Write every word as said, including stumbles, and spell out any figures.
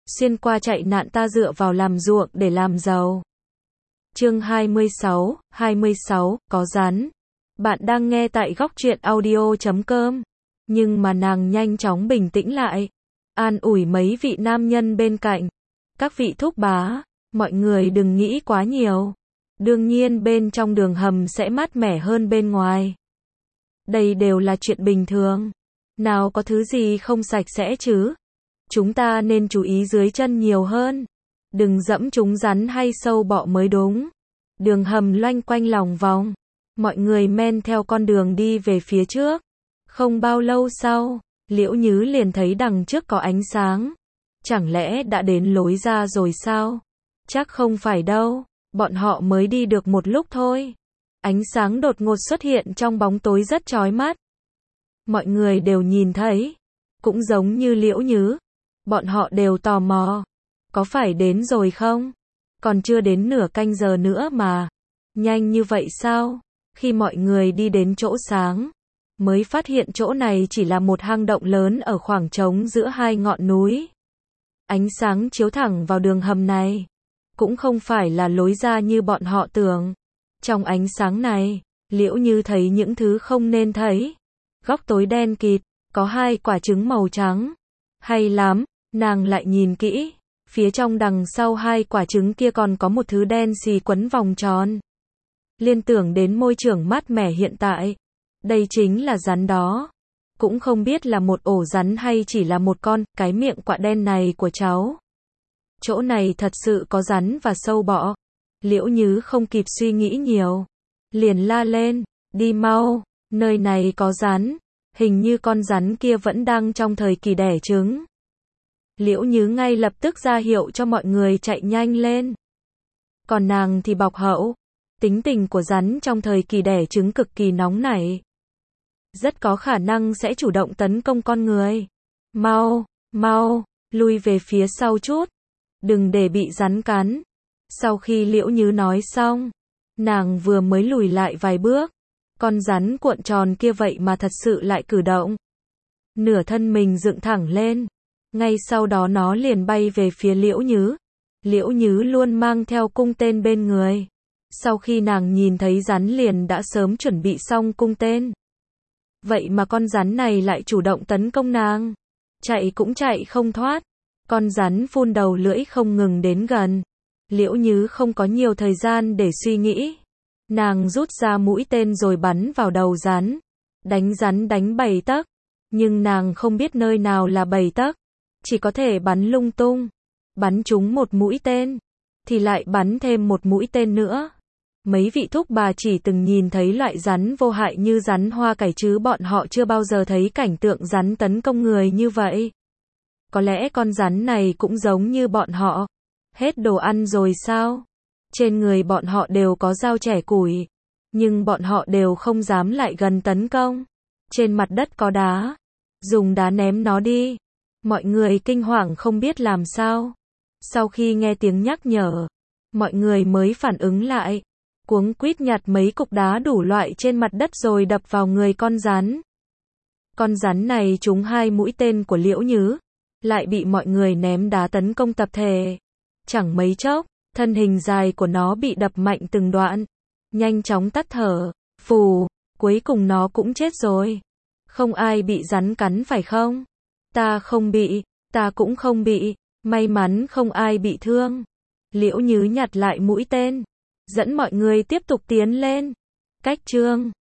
xuyên qua chạy nạn ta dựa vào làm ruộng để làm giàu. Chương hai mươi sáu, hai mươi sáu, có rắn. Bạn đang nghe tại góc truyện audio chấm com. Nhưng mà nàng nhanh chóng bình tĩnh lại, an ủi mấy vị nam nhân bên cạnh. Các vị thúc bá, mọi người đừng nghĩ quá nhiều. Đương nhiên bên trong đường hầm sẽ mát mẻ hơn bên ngoài. Đây đều là chuyện bình thường. Nào có thứ gì không sạch sẽ chứ. Chúng ta nên chú ý dưới chân nhiều hơn. Đừng dẫm trúng rắn hay sâu bọ mới đúng. Đường hầm loanh quanh lòng vòng. Mọi người men theo con đường đi về phía trước. Không bao lâu sau, Liễu Nhứ liền thấy đằng trước có ánh sáng. Chẳng lẽ đã đến lối ra rồi sao? Chắc không phải đâu, bọn họ mới đi được một lúc thôi. Ánh sáng đột ngột xuất hiện trong bóng tối rất chói mắt. Mọi người đều nhìn thấy, cũng giống như Liễu Nhứ. Bọn họ đều tò mò. Có phải đến rồi không? Còn chưa đến nửa canh giờ nữa mà. Nhanh như vậy sao? Khi mọi người đi đến chỗ sáng, mới phát hiện chỗ này chỉ là một hang động lớn ở khoảng trống giữa hai ngọn núi. Ánh sáng chiếu thẳng vào đường hầm này. Cũng không phải là lối ra như bọn họ tưởng. Trong ánh sáng này, Liễu Như thấy những thứ không nên thấy. Góc tối đen kịt, có hai quả trứng màu trắng. Hay lắm, nàng lại nhìn kỹ. Phía trong đằng sau hai quả trứng kia còn có một thứ đen xì quấn vòng tròn. Liên tưởng đến môi trường mát mẻ hiện tại. Đây chính là rắn đó. Cũng không biết là một ổ rắn hay chỉ là một con, cái miệng quạ đen này của cháu. Chỗ này thật sự có rắn và sâu bọ. Liễu Nhứ không kịp suy nghĩ nhiều. Liền la lên, đi mau, nơi này có rắn. Hình như con rắn kia vẫn đang trong thời kỳ đẻ trứng. Liễu Nhứ ngay lập tức ra hiệu cho mọi người chạy nhanh lên. Còn nàng thì bọc hậu. Tính tình của rắn trong thời kỳ đẻ trứng cực kỳ nóng nảy. Rất có khả năng sẽ chủ động tấn công con người. Mau, mau, lui về phía sau chút. Đừng để bị rắn cắn. Sau khi Liễu Nhứ nói xong, nàng vừa mới lùi lại vài bước. Con rắn cuộn tròn kia vậy mà thật sự lại cử động. Nửa thân mình dựng thẳng lên. Ngay sau đó nó liền bay về phía Liễu Nhứ. Liễu Nhứ luôn mang theo cung tên bên người. Sau khi nàng nhìn thấy rắn liền đã sớm chuẩn bị xong cung tên. Vậy mà con rắn này lại chủ động tấn công nàng. Chạy cũng chạy không thoát. Con rắn phun đầu lưỡi không ngừng đến gần. Liễu Nhứ không có nhiều thời gian để suy nghĩ. Nàng rút ra mũi tên rồi bắn vào đầu rắn. Đánh rắn đánh bảy tấc. Nhưng nàng không biết nơi nào là bảy tấc. Chỉ có thể bắn lung tung. Bắn trúng một mũi tên. Thì lại bắn thêm một mũi tên nữa. Mấy vị thúc bà chỉ từng nhìn thấy loại rắn vô hại như rắn hoa cải chứ bọn họ chưa bao giờ thấy cảnh tượng rắn tấn công người như vậy. Có lẽ con rắn này cũng giống như bọn họ. Hết đồ ăn rồi sao? Trên người bọn họ đều có dao chẻ củi. Nhưng bọn họ đều không dám lại gần tấn công. Trên mặt đất có đá. Dùng đá ném nó đi. Mọi người kinh hoàng không biết làm sao. Sau khi nghe tiếng nhắc nhở, mọi người mới phản ứng lại. Cuống quýt nhặt mấy cục đá đủ loại trên mặt đất rồi đập vào người con rắn. Con rắn này trúng hai mũi tên của Liễu Nhứ. Lại bị mọi người ném đá tấn công tập thể. Chẳng mấy chốc, thân hình dài của nó bị đập mạnh từng đoạn. Nhanh chóng tắt thở. Phù, cuối cùng nó cũng chết rồi. Không ai bị rắn cắn phải không? Ta không bị, ta cũng không bị. May mắn không ai bị thương. Liễu Nhứ nhặt lại mũi tên. Dẫn mọi người tiếp tục tiến lên. Cách chương